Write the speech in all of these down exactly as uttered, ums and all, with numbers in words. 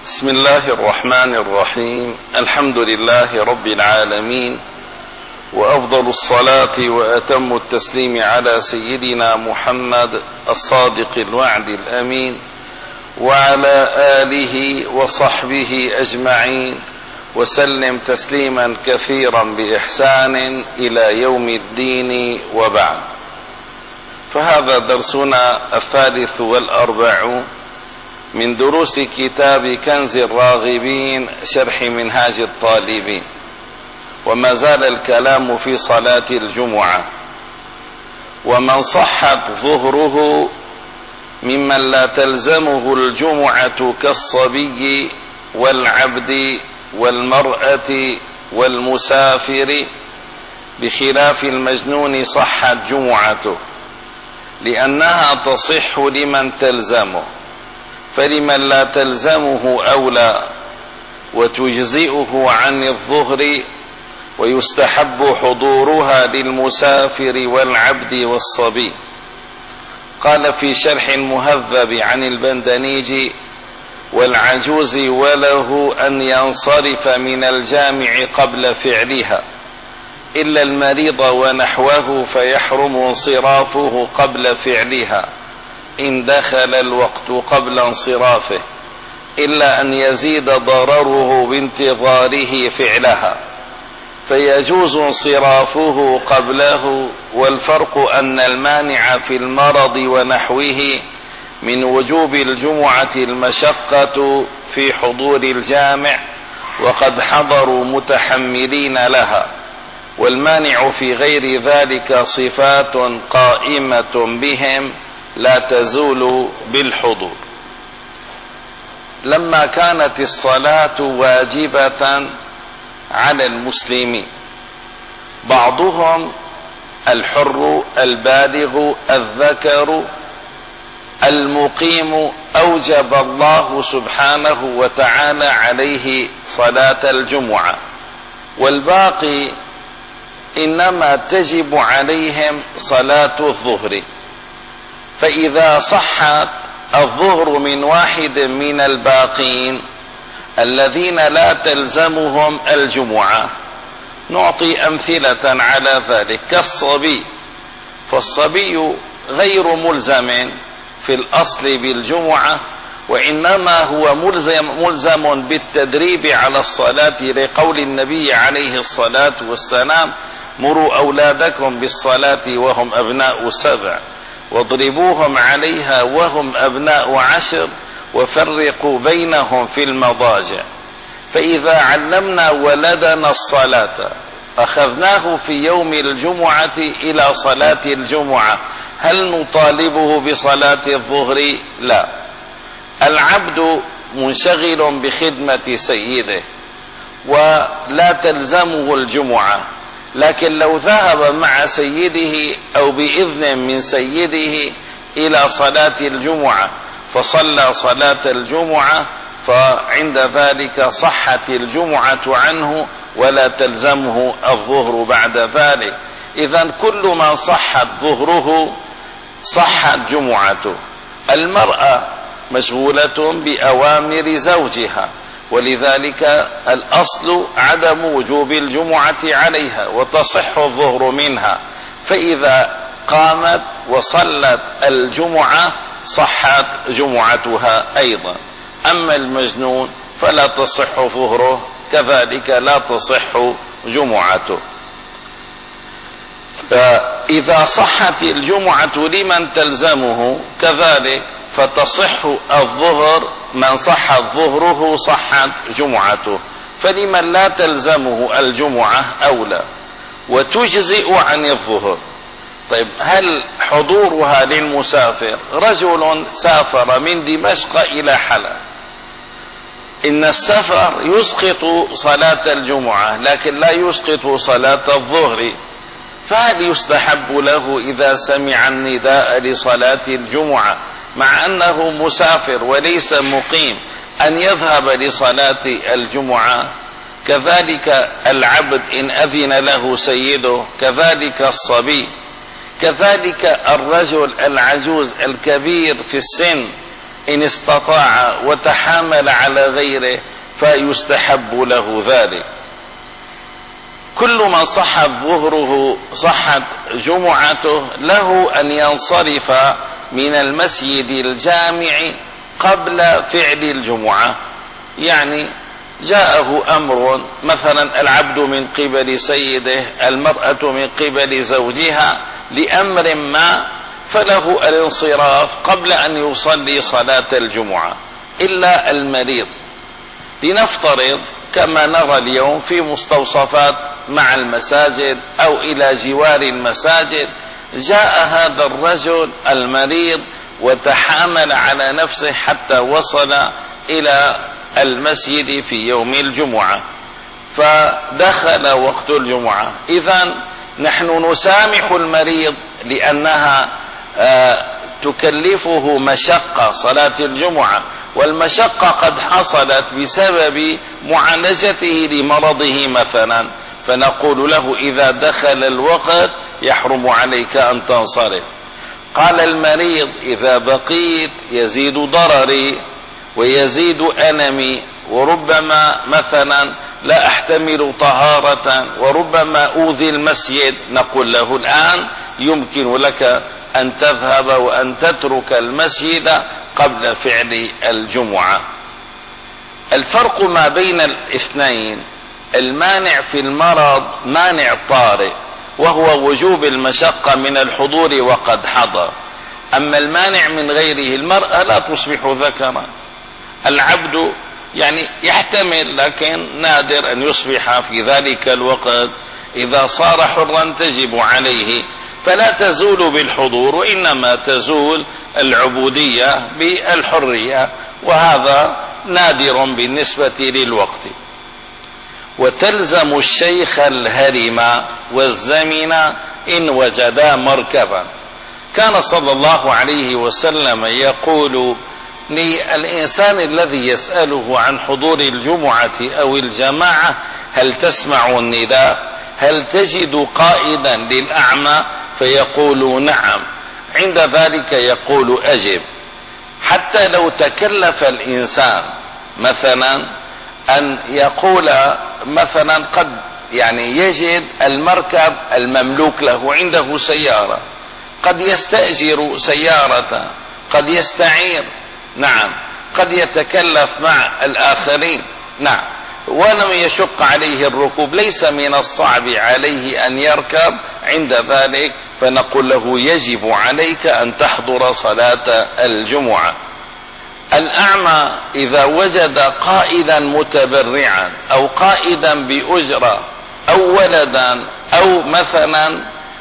بسم الله الرحمن الرحيم. الحمد لله رب العالمين، وأفضل الصلاة وأتم التسليم على سيدنا محمد الصادق الوعد الأمين، وعلى آله وصحبه أجمعين، وسلم تسليما كثيرا بإحسان إلى يوم الدين، وبعد. فهذا درسنا الثالث والأربعون من دروس كتاب كنز الراغبين شرح منهاج الطالبين، وما زال الكلام في صلاة الجمعة. ومن صحت ظهره ممن لا تلزمه الجمعة كالصبي والعبد والمرأة والمسافر، بخلاف المجنون صحت جمعته، لأنها تصح لمن تلزمه، فلمن لا تلزمه أولى، وتجزئه عن الظهر، ويستحب حضورها للمسافر والعبد والصبي. قال في شرح المهذب عن البندنيج: والعجوز وله أن ينصرف من الجامع قبل فعلها، إلا المريض ونحوه فيحرم انصرافه قبل فعلها إن دخل الوقت قبل انصرافه، إلا أن يزيد ضرره بانتظاره فعلها، فيجوز انصرافه قبله. والفرق أن المانع في المرض ونحوه من وجوب الجمعة المشقة في حضور الجامع، وقد حضروا متحملين لها، والمانع في غير ذلك صفات قائمة بهم لا تزول بالحضور. لما كانت الصلاة واجبة على المسلمين، بعضهم الحر البالغ الذكر المقيم أوجب الله سبحانه وتعالى عليه صلاة الجمعة، والباقي إنما تجب عليهم صلاة الظهر. فإذا صحت الظهر من واحد من الباقين الذين لا تلزمهم الجمعة، نعطي أمثلة على ذلك كالصبي. فالصبي غير ملزم في الأصل بالجمعة، وإنما هو ملزم, ملزم بالتدريب على الصلاة، لقول النبي عليه الصلاة والسلام: مروا أولادكم بالصلاة وهم أبناء سبع، واضربوهم عليها وهم أبناء عشر، وفرقوا بينهم في المضاجع. فإذا علمنا ولدنا الصلاة أخذناه في يوم الجمعة إلى صلاة الجمعة، هل نطالبه بصلاة الظهر؟ لا. العبد منشغل بخدمة سيده ولا تلزمه الجمعة، لكن لو ذهب مع سيده أو بإذن من سيده إلى صلاة الجمعة فصلى صلاة الجمعة، فعند ذلك صحت الجمعة عنه ولا تلزمه الظهر بعد ذلك. إذن كل من صحت ظهره صحت جمعته. المرأة مشغولة بأوامر زوجها، ولذلك الأصل عدم وجوب الجمعة عليها، وتصح الظهر منها، فإذا قامت وصلت الجمعة صحت جمعتها أيضا. أما المجنون فلا تصح ظهره، كذلك لا تصح جمعته. فإذا صحت الجمعة لمن تلزمه كذلك فتصح الظهر، من صحت ظهره صحت جمعته، فلمن لا تلزمه الجمعة أولى، وتجزئ عن الظهر. طيب، هل حضورها للمسافر؟ رجل سافر من دمشق إلى حلب، إن السفر يسقط صلاة الجمعة لكن لا يسقط صلاة الظهر، فهل يستحب له إذا سمع النداء لصلاة الجمعة مع أنه مسافر وليس مقيم أن يذهب لصلاة الجمعة؟ كذلك العبد إن أذن له سيده، كذلك الصبي، كذلك الرجل العجوز الكبير في السن إن استطاع وتحامل على غيره فيستحب له ذلك. كل من صحت ظهره صحت جمعته له أن ينصرف من المسجد الجامع قبل فعل الجمعة. يعني جاءه أمر، مثلا العبد من قبل سيده، المرأة من قبل زوجها لأمر ما، فله الانصراف قبل أن يصلي صلاة الجمعة، إلا المريض. لنفترض كما نرى اليوم في مستوصفات مع المساجد أو إلى جوار المساجد، جاء هذا الرجل المريض وتحامل على نفسه حتى وصل إلى المسجد في يوم الجمعة، فدخل وقت الجمعة. إذن نحن نسامح المريض لأنها آه تكلفه مشقة صلاة الجمعة، والمشقة قد حصلت بسبب معالجته لمرضه مثلا، فنقول له إذا دخل الوقت يحرم عليك أن تنصرف. قال المريض إذا بقيت يزيد ضرري ويزيد ألمي، وربما مثلا لا أحتمل طهارة، وربما أوذي المسجد، نقول له الآن يمكن لك أن تذهب وأن تترك المسجد قبل فعل الجمعة. الفرق ما بين الاثنين، المانع في المرض مانع طارئ وهو وجوب المشقة من الحضور وقد حضر، أما المانع من غيره، المرأة لا تصبح ذكرا، العبد يعني يحتمل لكن نادر أن يصبح في ذلك الوقت، إذا صار حرا تجب عليه، فلا تزول بالحضور، وإنما تزول العبودية بالحرية، وهذا نادر بالنسبة للوقت. وتلزم الشيخ الهرم والزمن إن وجدا مركبا. كان صلى الله عليه وسلم يقول للإنسان الذي يسأله عن حضور الجمعة أو الجماعة: هل تسمع النداء؟ هل تجد قائدا للأعمى؟ فيقول نعم، عند ذلك يقول أجب. حتى لو تكلف الإنسان مثلا أن يقول مثلا قد يعني يجد المركب المملوك له عنده سيارة، قد يستأجر سيارة، قد يستعير، نعم، قد يتكلف مع الآخرين، نعم، ولم يشق عليه الركوب، ليس من الصعب عليه أن يركب، عند ذلك فنقول له يجب عليك أن تحضر صلاة الجمعة. الأعمى إذا وجد قائدا متبرعا أو قائدا بأجرة أو ولدا أو مثلا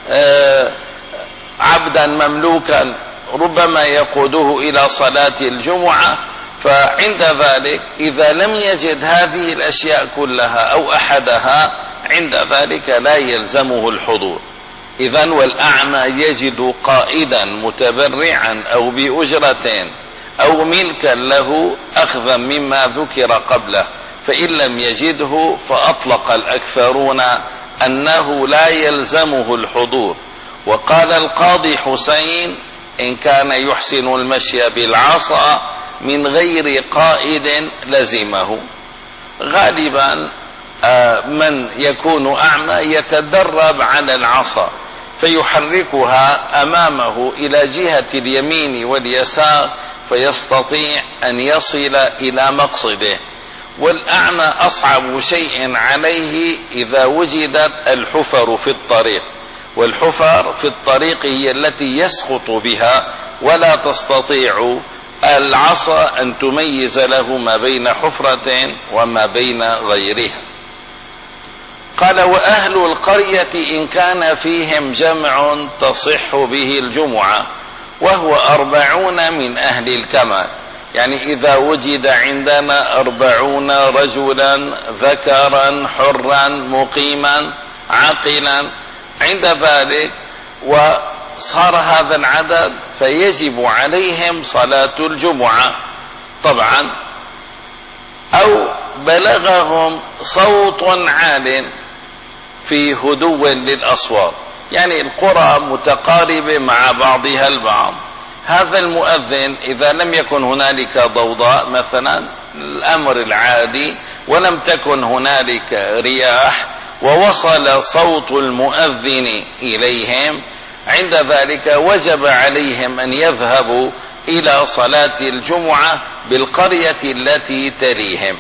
عبدا مملوكا ربما يقوده إلى صلاة الجمعة، فعند ذلك إذا لم يجد هذه الأشياء كلها أو أحدها، عند ذلك لا يلزمه الحضور. إذن والأعمى يجد قائدا متبرعا أو بأجرة أو ملكا له أخذا مما ذكر قبله، فإن لم يجده فأطلق الأكثرون أنه لا يلزمه الحضور. وقال القاضي حسين: إن كان يحسن المشي بالعصا من غير قائد لزمه. غالبا من يكون أعمى يتدرب على العصا فيحركها أمامه إلى جهة اليمين واليسار فيستطيع أن يصل إلى مقصده. والأعمى أصعب شيء عليه إذا وجدت الحفر في الطريق، والحفر في الطريق هي التي يسقط بها، ولا تستطيع العصا أن تميز له ما بين حفرة وما بين غيرها. قال: وأهل القرية إن كان فيهم جمع تصح به الجمعة، وهو أربعون من أهل الكمال. يعني إذا وجد عندنا أربعون رجلا ذكرا حرا مقيما عاقلا، عند ذلك وصار هذا العدد فيجب عليهم صلاة الجمعة طبعا. أو بلغهم صوت عال في هدوء للأصوات، يعني القرى متقاربة مع بعضها البعض، هذا المؤذن إذا لم يكن هنالك ضوضاء مثلا الأمر العادي ولم تكن هنالك رياح ووصل صوت المؤذن إليهم، عند ذلك وجب عليهم أن يذهبوا إلى صلاة الجمعة بالقرية التي تليهم،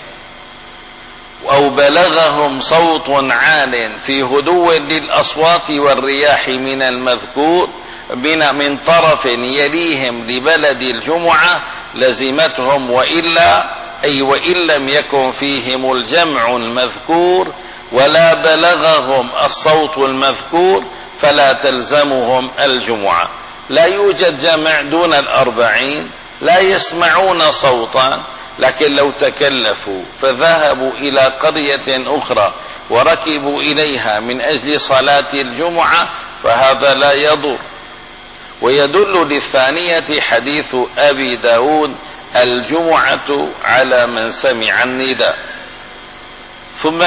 أو بلغهم صوت عال في هدوء للأصوات والرياح من المذكور من طرف يليهم لبلد الجمعة لزمتهم، وإلا أي وإن لم يكن فيهم الجمع المذكور ولا بلغهم الصوت المذكور فلا تلزمهم الجمعة. لا يوجد جمع دون الأربعين، لا يسمعون صوتا، لكن لو تكلفوا فذهبوا إلى قرية أخرى وركبوا إليها من أجل صلاة الجمعة فهذا لا يضر. ويدل للثانية حديث أبي داود الجمعة على من سمع النداء. ثم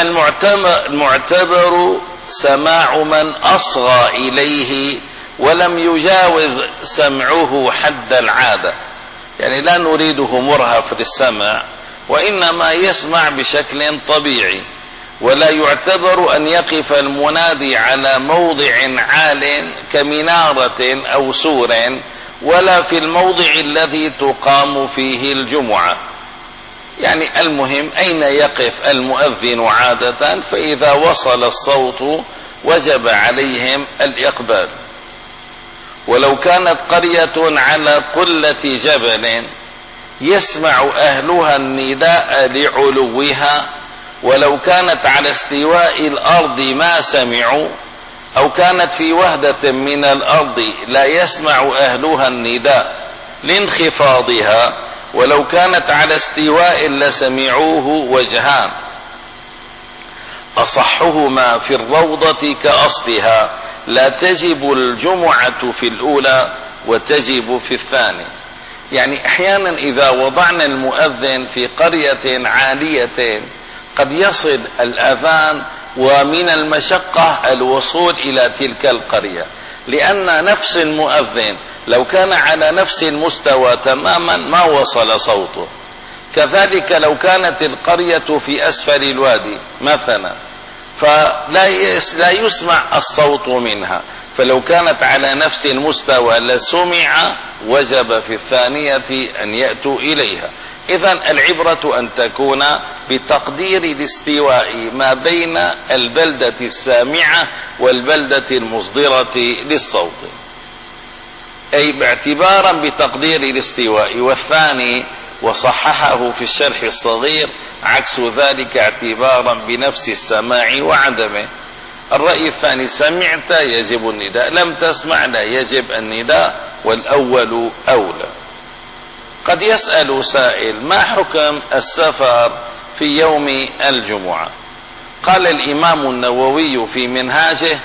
المعتبر سماع من أصغى إليه ولم يجاوز سمعه حد العادة، يعني لا نريده مرهف للسمع وإنما يسمع بشكل طبيعي، ولا يعتبر أن يقف المنادي على موضع عال كمنارة أو سور ولا في الموضع الذي تقام فيه الجمعة. يعني المهم أين يقف المؤذن عادة، فإذا وصل الصوت وجب عليهم الإقبال. ولو كانت قرية على قلة جبل يسمع أهلها النداء لعلوها، ولو كانت على استواء الأرض ما سمعوا، أو كانت في وهدة من الأرض لا يسمع أهلها النداء لانخفاضها، ولو كانت على استواء لسمعوه وجهان، أصحهما في الروضة كأصلها، لا تجب الجمعة في الأولى وتجب في الثانية. يعني أحيانا إذا وضعنا المؤذن في قرية عالية قد يصل الأذان ومن المشقة الوصول إلى تلك القرية، لأن نفس المؤذن لو كان على نفس المستوى تماما ما وصل صوته. كذلك لو كانت القرية في أسفل الوادي مثلا فلا يسمع الصوت منها، فلو كانت على نفس المستوى لسمع، وجب في الثانية أن يأتوا إليها. إذن العبرة أن تكون بتقدير الاستواء ما بين البلدة السامعة والبلدة المصدرة للصوت، أي باعتبارا بتقدير الاستواء. والثاني وصححه في الشرح الصغير عكس ذلك اعتبارا بنفس السماع وعدمه. الرأي الثاني سمعت يجب النداء، لم تسمع لا يجب النداء، والأول أولى. قد يسأل سائل ما حكم السفر في يوم الجمعة؟ قال الإمام النووي في منهاجه: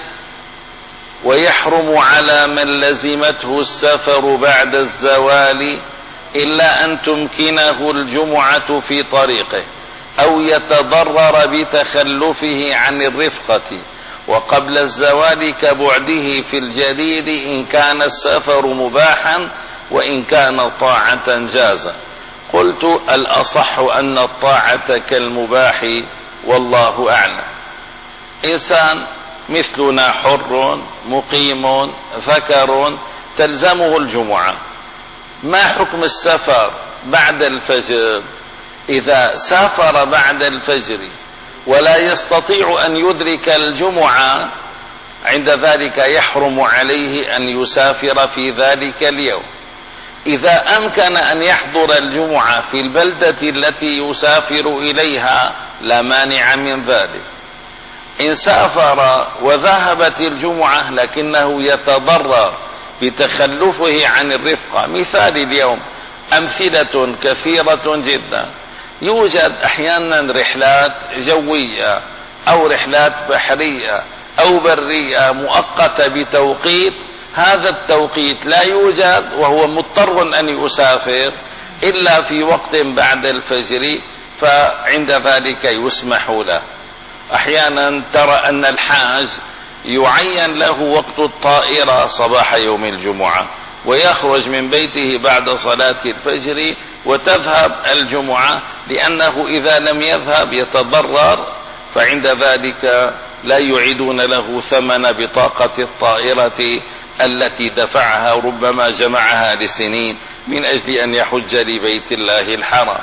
ويحرم على من لزمته السفر بعد الزوال إلا أن تمكنه الجمعة في طريقه أو يتضرر بتخلفه عن الرفقة، وقبل الزوال كبعده في الجديد إن كان السفر مباحا وإن كان طاعة جازا. قلت الأصح أن الطاعة كالمباح والله أعلم. إنسان مثلنا حر مقيم ذكر تلزمه الجمعة، ما حكم السفر بعد الفجر؟ إذا سافر بعد الفجر ولا يستطيع أن يدرك الجمعة عند ذلك يحرم عليه أن يسافر في ذلك اليوم. إذا أمكن أن يحضر الجمعة في البلدة التي يسافر إليها لا مانع من ذلك. إن سافر وذهبت الجمعة لكنه يتضرر بتخلفه عن الرفقة، مثال اليوم أمثلة كثيرة جدا، يوجد أحيانا رحلات جوية أو رحلات بحرية أو برية مؤقتة بتوقيت، هذا التوقيت لا يوجد وهو مضطر أن يسافر إلا في وقت بعد الفجر، فعند ذلك يسمح له. أحيانا ترى أن الحاج يعين له وقت الطائرة صباح يوم الجمعة، ويخرج من بيته بعد صلاة الفجر وتذهب الجمعة، لأنه إذا لم يذهب يتضرر، فعند ذلك لا يعيدون له ثمن بطاقة الطائرة التي دفعها ربما جمعها لسنين من أجل أن يحج لبيت الله الحرام.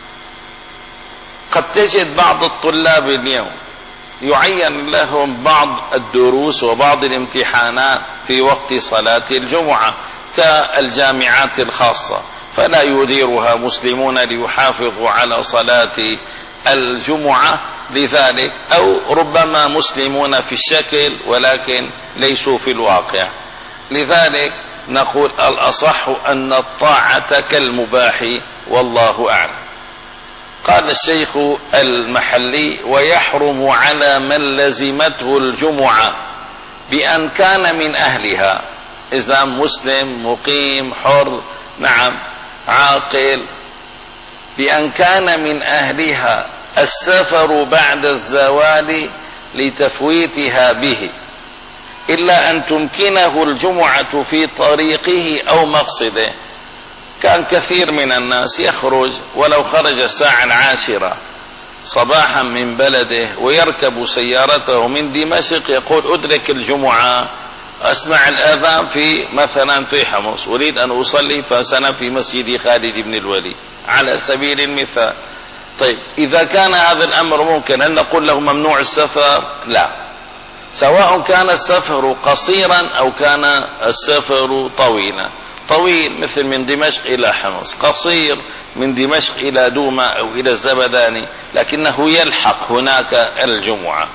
قد تجد بعض الطلاب اليوم يعين لهم بعض الدروس وبعض الامتحانات في وقت صلاة الجمعة كالجامعات الخاصة، فلا يديرها مسلمون ليحافظوا على صلاة الجمعة لذلك، أو ربما مسلمون في الشكل ولكن ليسوا في الواقع. لذلك نقول الأصح أن الطاعة كالمباح والله أعلم. قال الشيخ المحلي: ويحرم على من لزمته الجمعة بأن كان من أهلها، إذا مسلم مقيم حر نعم عاقل، بأن كان من أهلها السفر بعد الزوال لتفويتها به، إلا أن تمكنه الجمعة في طريقه أو مقصده. كان كثير من الناس يخرج ولو خرج الساعة العاشرة صباحا من بلده ويركب سيارته من دمشق، يقول أدرك الجمعة، أسمع الآذان في مثلا في حمص، أريد أن أصلي فسنة في مسجد خالد بن الوليد على سبيل المثال. طيب إذا كان هذا الأمر ممكن أن نقول له ممنوع السفر؟ لا، سواء كان السفر قصيرا أو كان السفر طويلا. طويل مثل من دمشق إلى حمص، قصير من دمشق إلى دوما أو إلى الزبداني، لكنه يلحق هناك الجمعة.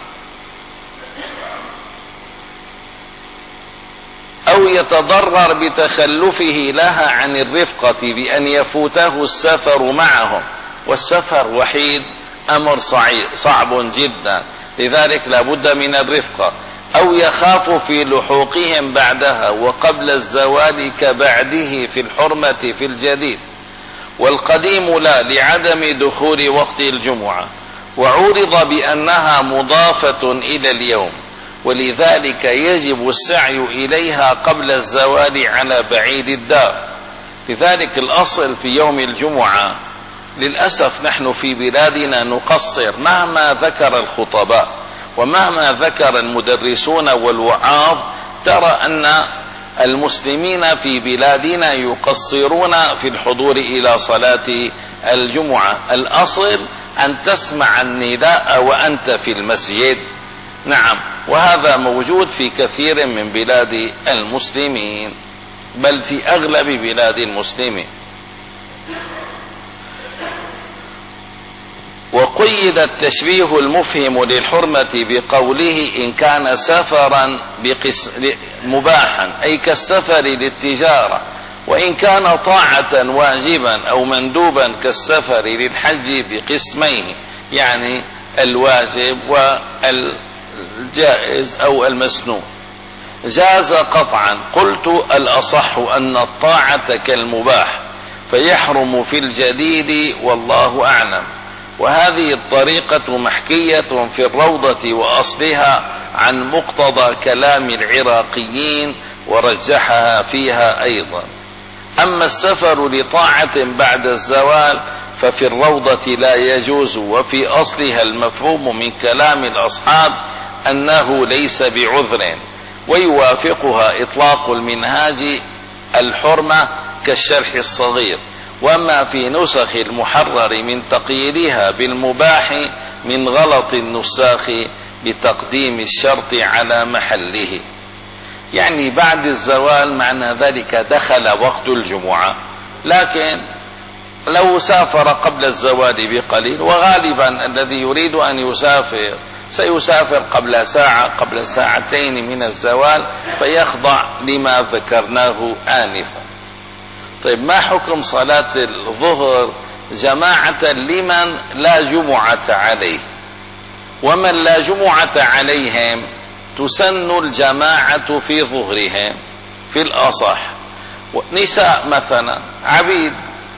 أو يتضرر بتخلفه لها عن الرفقة بأن يفوته السفر معهم، والسفر وحيد أمر صعب جدا، لذلك لا بد من الرفقة. أو يخاف في لحوقهم بعدها وقبل الزوال كبعده في الحرمة في الجديد، والقديم لا لعدم دخول وقت الجمعة، وعورض بأنها مضافة إلى اليوم، ولذلك يجب السعي إليها قبل الزوال على بعيد الدار. لذلك الأصل في يوم الجمعة، للأسف نحن في بلادنا نقصر مهما ذكر الخطباء ومهما ذكر المدرسون والوعاظ، ترى أن المسلمين في بلادنا يقصرون في الحضور إلى صلاة الجمعة. الأصل أن تسمع النداء وأنت في المسجد، نعم، وهذا موجود في كثير من بلاد المسلمين، بل في أغلب بلاد المسلمين. وقيد التشبيه المفهم للحرمة بقوله إن كان سفرا مباحا، أي كالسفر للتجارة، وإن كان طاعة واجبا أو مندوبا كالسفر للحج بقسمين، يعني الواجب والجائز أو المسنون. جاز قطعا. قلت الأصح أن الطاعة كالمباح فيحرم في الجديد والله أعلم. وهذه الطريقة محكية في الروضة وأصلها عن مقتضى كلام العراقيين، ورجحها فيها أيضا. أما السفر لطاعة بعد الزوال ففي الروضة لا يجوز، وفي أصلها المفهوم من كلام الأصحاب أنه ليس بعذر، ويوافقها إطلاق المنهاج الحرمة كالشرح الصغير. وما في نسخ المحرر من تقييدها بالمباح من غلط النساخ بتقديم الشرط على محله، يعني بعد الزوال معنى ذلك دخل وقت الجمعة، لكن لو سافر قبل الزوال بقليل، وغالبا الذي يريد أن يسافر سيسافر قبل ساعة قبل ساعتين من الزوال، فيخضع لما ذكرناه آنفا. طيب ما حكم صلاة الظهر جماعة لمن لا جمعة عليه؟ ومن لا جمعة عليهم تسن الجماعة في ظهرهم في الأصح. نساء مثلا عبيد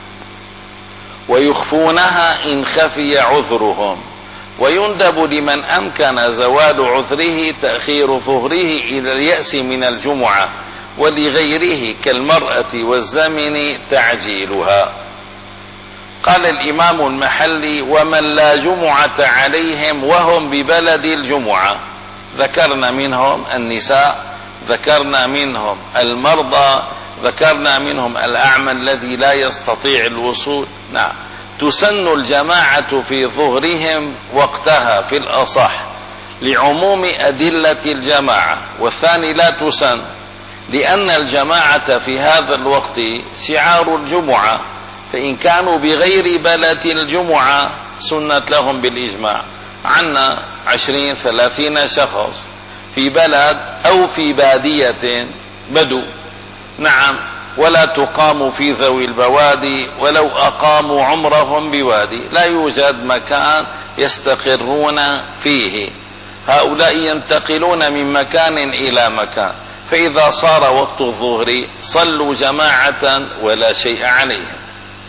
ويخفونها إن خفي عذرهم، ويندب لمن أمكن زوال عذره تأخير ظهره إلى اليأس من الجمعة، ولغيره كالمرأة والزمن تعجيلها. قال الإمام المحلي: ومن لا جمعة عليهم وهم ببلد الجمعة، ذكرنا منهم النساء، ذكرنا منهم المرضى، ذكرنا منهم الأعمى الذي لا يستطيع الوصول. نعم، تسن الجماعة في ظهرهم وقتها في الأصح لعموم أدلة الجماعة، والثاني لا تسن لأن الجماعة في هذا الوقت شعار الجمعة، فإن كانوا بغير بلد الجمعة سنت لهم بالإجماع. عنا عشرين ثلاثين شخص في بلد أو في بادية بدو، نعم، ولا تقام في ذوي البوادي، ولو أقاموا عمرهم بوادي لا يوجد مكان يستقرون فيه، هؤلاء ينتقلون من مكان إلى مكان، فإذا صار وقت الظهر صلوا جماعة ولا شيء عليهم،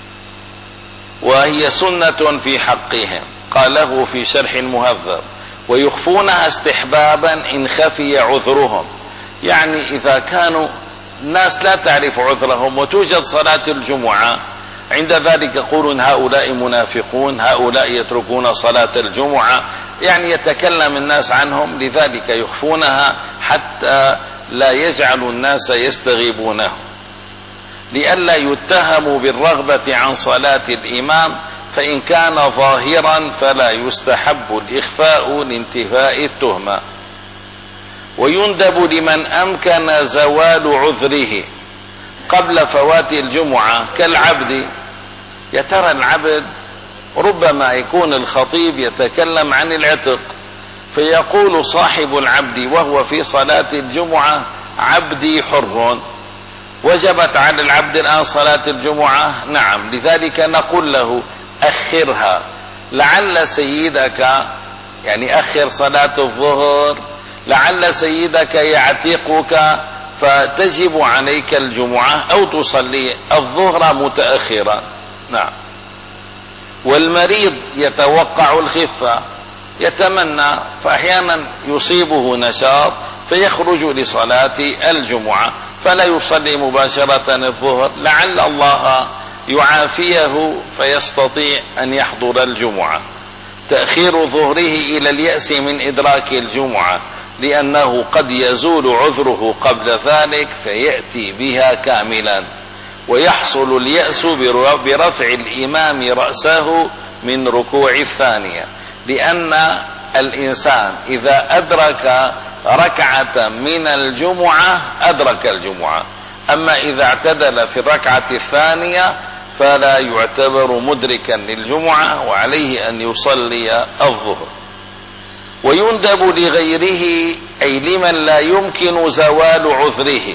وهي سنة في حقهم. قاله في شرح المهذب: ويخفونها استحبابا إن خفي عذرهم، يعني إذا كانوا الناس لا تعرف عذرهم وتوجد صلاة الجمعة، عند ذلك يقولون هؤلاء منافقون، هؤلاء يتركون صلاة الجمعة، يعني يتكلم الناس عنهم، لذلك يخفونها حتى لا يجعل الناس يستغيبونه، لئلا يتهموا بالرغبة عن صلاة الإمام، فإن كان ظاهرا فلا يستحب الإخفاء لانتفاء التهمة. ويندب لمن أمكن زوال عذره قبل فوات الجمعة كالعبد. يترى العبد ربما يكون الخطيب يتكلم عن العتق، فيقول صاحب العبد وهو في صلاة الجمعة: عبدي حر، وجبت على العبد الآن صلاة الجمعة، نعم، لذلك نقول له: أخرها، لعل سيدك، يعني أخر صلاة الظهر، لعل سيدك يعتقك فتجب عليك الجمعة، أو تصلي الظهر متأخرا. نعم. والمريض يتوقع الخفة، يتمنى، فأحيانا يصيبه نشاط فيخرج لصلاة الجمعة فلا يصلي مباشرة الظهر، لعل الله يعافيه فيستطيع أن يحضر الجمعة. تأخير ظهره إلى اليأس من إدراك الجمعة، لأنه قد يزول عذره قبل ذلك فيأتي بها كاملا، ويحصل اليأس برفع الإمام رأسه من ركوع الثانية، لأن الإنسان إذا أدرك ركعة من الجمعة أدرك الجمعة، أما إذا اعتدل في الركعة الثانية فلا يعتبر مدركا للجمعة، وعليه أن يصلي الظهر. ويندب لغيره، أي لمن لا يمكن زوال عذره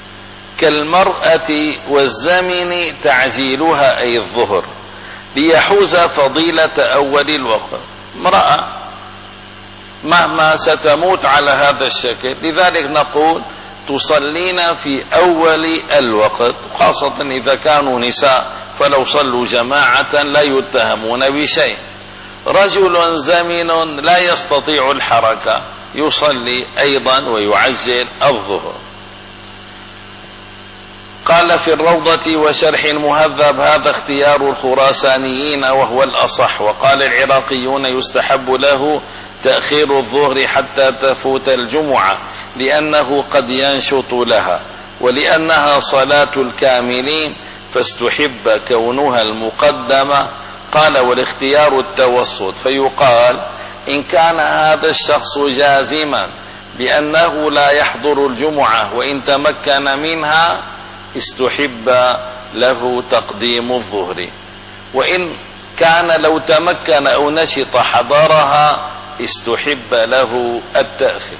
كالمرأة والزمن تعجيلها، أي الظهر، ليحوز فضيلة أول الوقت. امرأة مهما ستموت على هذا الشكل، لذلك نقول تصلين في أول الوقت، خاصة إذا كانوا نساء فلو صلوا جماعة لا يتهمون بشيء. رجل زمن لا يستطيع الحركة يصلي أيضا ويعجل الظهر. قال في الروضة وشرح المهذب: هذا اختيار الخراسانيين وهو الأصح، وقال العراقيون يستحب له تأخير الظهر حتى تفوت الجمعة، لأنه قد ينشط لها، ولأنها صلاة الكاملين فاستحب كونها المقدمة. قال: والاختيار التوسط، فيقال إن كان هذا الشخص جازما بأنه لا يحضر الجمعة وإن تمكن منها استحب له تقديم الظهر، وإن كان لو تمكن أو نشط حضرها استحب له التأخير.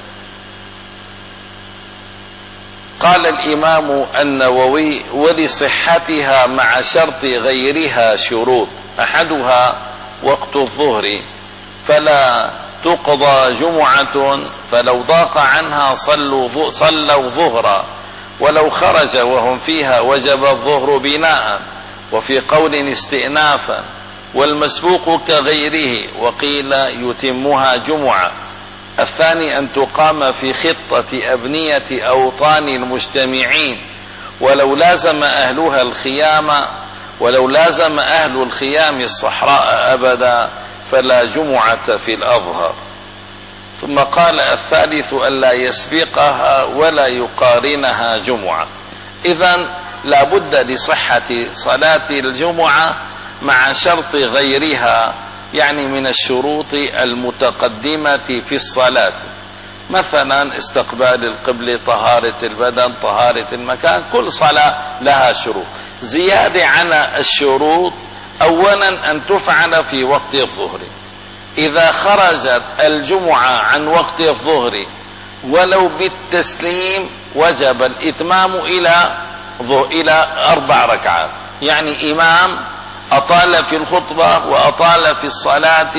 قال الإمام النووي: ولصحتها مع شرط غيرها شروط، أحدها وقت الظهر فلا تقضى جمعة، فلو ضاق عنها صلوا صلوا ظهرا، ولو خرج وهم فيها وجب الظهر بناء، وفي قول استئنافا، والمسبوق كغيره، وقيل يتمها جمعة. الثاني أن تقام في خطة أبنية أوطان المجتمعين، ولو لازم أهلها الخيام ولو لازم أهل الخيام الصحراء أبدا فلا جمعة في الأظهر. ثم قال الثالث ألا يسبقها ولا يقارنها جمعة. إذن لا بد لصحة صلاة الجمعة مع شرط غيرها، يعني من الشروط المتقدمة في الصلاة، مثلا استقبال القبل، طهارة البدن، طهارة المكان، كل صلاة لها شروط. زيادة عن الشروط، أولا أن تفعل في وقت الظهر. إذا خرجت الجمعة عن وقت الظهر ولو بالتسليم وجب الإتمام إلى إلى أربع ركعات. يعني إمام أطال في الخطبة وأطال في الصلاة،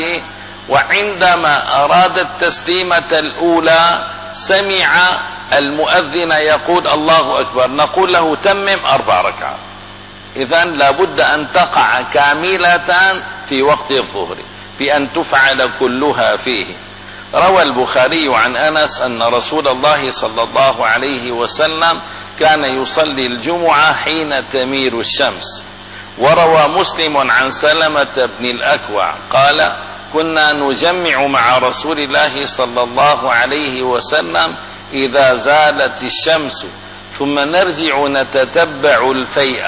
وعندما أراد التسليمة الأولى سمع المؤذن يقول الله أكبر، نقول له تمم أربع ركعات. إذن لابد أن تقع كاملة في وقت الظهر بأن تفعل كلها فيه. روى البخاري عن أنس أن رسول الله صلى الله عليه وسلم كان يصلي الجمعة حين تميل الشمس. وروى مسلم عن سلمة بن الأكوع قال كنا نجمع مع رسول الله صلى الله عليه وسلم إذا زالت الشمس ثم نرجع نتتبع الفيء،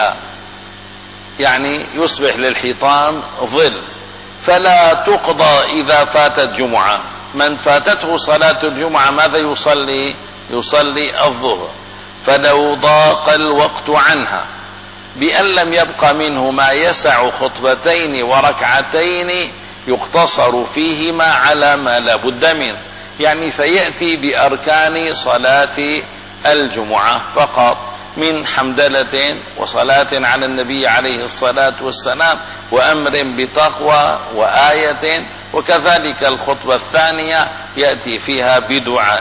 يعني يصبح للحيطان ظل، فلا تقضى إذا فاتت جمعة. من فاتته صلاة الجمعة ماذا يصلي؟ يصلي الظهر. فلو ضاق الوقت عنها بأن لم يبق منه ما يسع خطبتين وركعتين يقتصر فيهما على ما لا بد منه، يعني فيأتي بأركان صلاة الجمعة فقط من حمدلة وصلاة على النبي عليه الصلاة والسلام وأمر بتقوى وآية، وكذلك الخطبة الثانية يأتي فيها بدعاء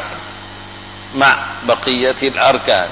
مع بقية الأركان.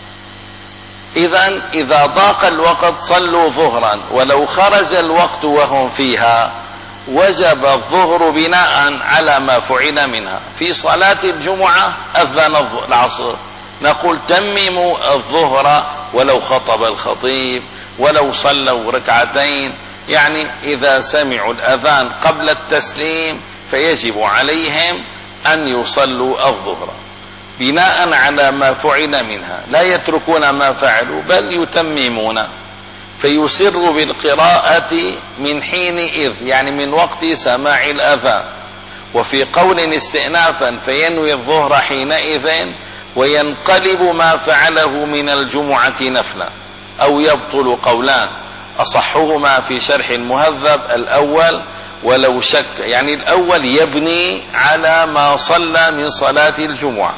إذن إذا ضاق الوقت صلوا ظهرا، ولو خرج الوقت وهم فيها وجب الظهر بناء على ما فعل منها. في صلاة الجمعة أذن العصر، نقول تمموا الظهر ولو خطب الخطيب ولو صلوا ركعتين، يعني إذا سمعوا الأذان قبل التسليم فيجب عليهم أن يصلوا الظهر بناء على ما فعل منها، لا يتركون ما فعلوا بل يتممون. فيسر بالقراءة من حينئذ، يعني من وقت سماع الأذان. وفي قول استئنافا فينوي الظهر حينئذ وينقلب ما فعله من الجمعة نفلا، أو يبطل قولان أصحهما في شرح المهذب الأول ولو شك، يعني الأول يبني على ما صلى من صلاة الجمعة.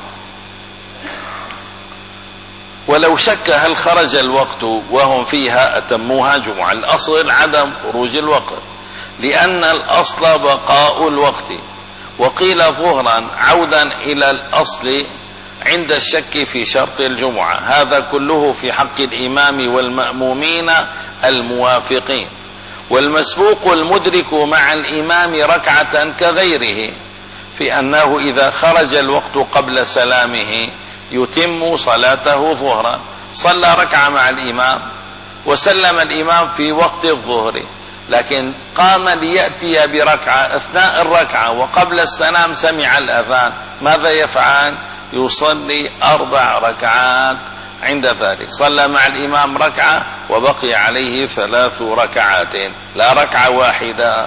ولو شك هل خرج الوقت وهم فيها أتموها جمعة. الأصل عدم خروج الوقت، لأن الأصل بقاء الوقت. وقيل ظهرا عودا إلى الأصل عند الشك في شرط الجمعة. هذا كله في حق الإمام والمأمومين الموافقين. والمسبوق المدرك مع الإمام ركعة كغيره، في أنه إذا خرج الوقت قبل سلامه يتم صلاته ظهرا. صلى ركعة مع الإمام وسلم الإمام في وقت الظهر، لكن قام ليأتي بركعة أثناء الركعة وقبل السلام سمع الأذان، ماذا يفعل؟ يصلي أربع ركعات. عند ذلك صلى مع الإمام ركعة وبقي عليه ثلاث ركعات لا ركعة واحدة.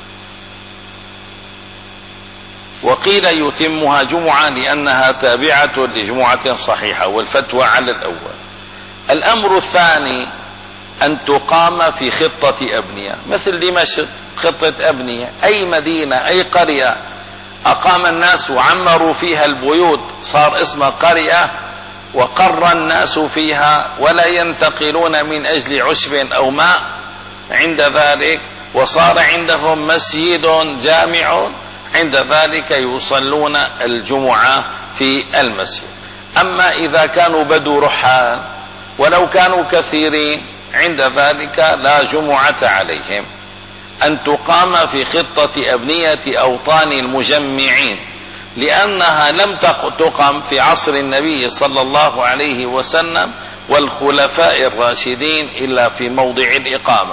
وقيل يتمها جمعة لأنها تابعة لجمعة صحيحة، والفتوى على الأول. الأمر الثاني أن تقام في خطة أبنية، مثل دمشق خطة أبنية، أي مدينة أي قرية أقام الناس وعمروا فيها البيوت صار اسمها قرية وقر الناس فيها ولا ينتقلون من أجل عشب أو ماء، عند ذلك وصار عندهم مسجد جامع، عند ذلك يصلون الجمعة في المسجد. أما إذا كانوا بدو رحال ولو كانوا كثيرين عند ذلك لا جمعة عليهم. أن تقام في خطة أبنية أوطان المجمعين، لأنها لم تقم في عصر النبي صلى الله عليه وسلم والخلفاء الراشدين إلا في موضع الإقامة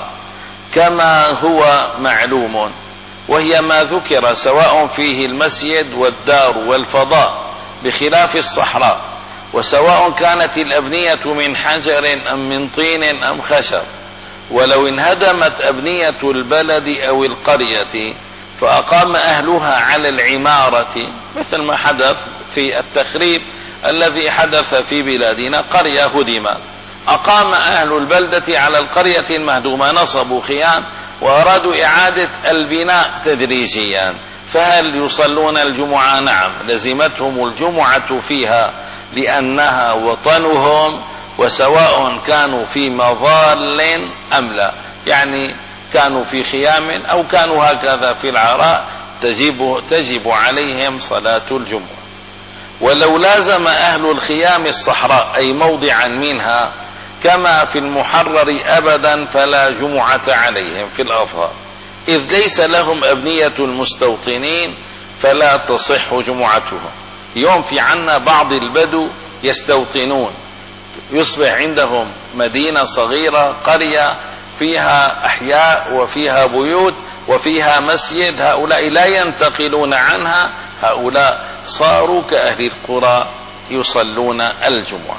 كما هو معلوم، وهي ما ذكر سواء فيه المسجد والدار والفضاء بخلاف الصحراء، وسواء كانت الأبنية من حجر أم من طين أم خشب. ولو انهدمت أبنية البلد أو القرية فأقام أهلها على العمارة، مثل ما حدث في التخريب الذي حدث في بلادنا، قرية هدمت، أقام أهل البلدة على القرية المهدومة، نصبوا خيام وأرادوا إعادة البناء تدريجيا، فهل يصلون الجمعة؟ نعم، لزمتهم الجمعة فيها لأنها وطنهم، وسواء كانوا في مظال أم لا، يعني كانوا في خيام أو كانوا هكذا في العراء، تجب, تجب عليهم صلاة الجمعة. ولو لازم أهل الخيام الصحراء أي موضعا منها كما في المحرر أبدا فلا جمعة عليهم في الأظهر، إذ ليس لهم أبنية المستوطنين فلا تصح جمعتهم. يوم في عنا بعض البدو يستوطنون، يصبح عندهم مدينة صغيرة، قرية فيها أحياء وفيها بيوت وفيها مسجد، هؤلاء لا ينتقلون عنها، هؤلاء صاروا كأهل القرى يصلون الجمعة.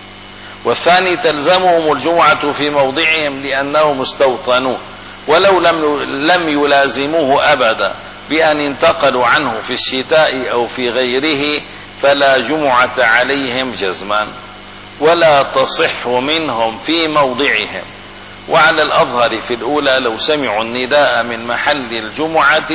والثاني تلزمهم الجمعة في موضعهم لأنهم استوطنوه، ولو لم لم يلازموه أبدا بأن انتقلوا عنه في الشتاء أو في غيره فلا جمعة عليهم جزما، ولا تصح منهم في موضعهم. وعلى الأظهر في الأولى لو سمعوا النداء من محل الجمعة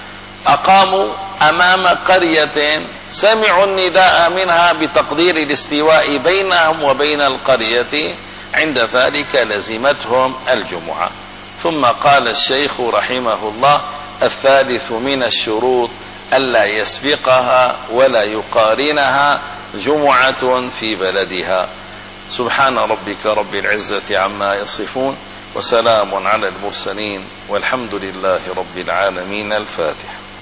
أقاموا أمام قرية سمعوا النداء منها بتقدير الاستواء بينهم وبين القرية، عند ذلك لزمتهم الجمعة. ثم قال الشيخ رحمه الله: الثالث من الشروط ألا يسبقها ولا يقارنها جمعة في بلدها. سبحان ربك رب العزة عما يصفون، وسلام على المرسلين، والحمد لله رب العالمين. الفاتحة.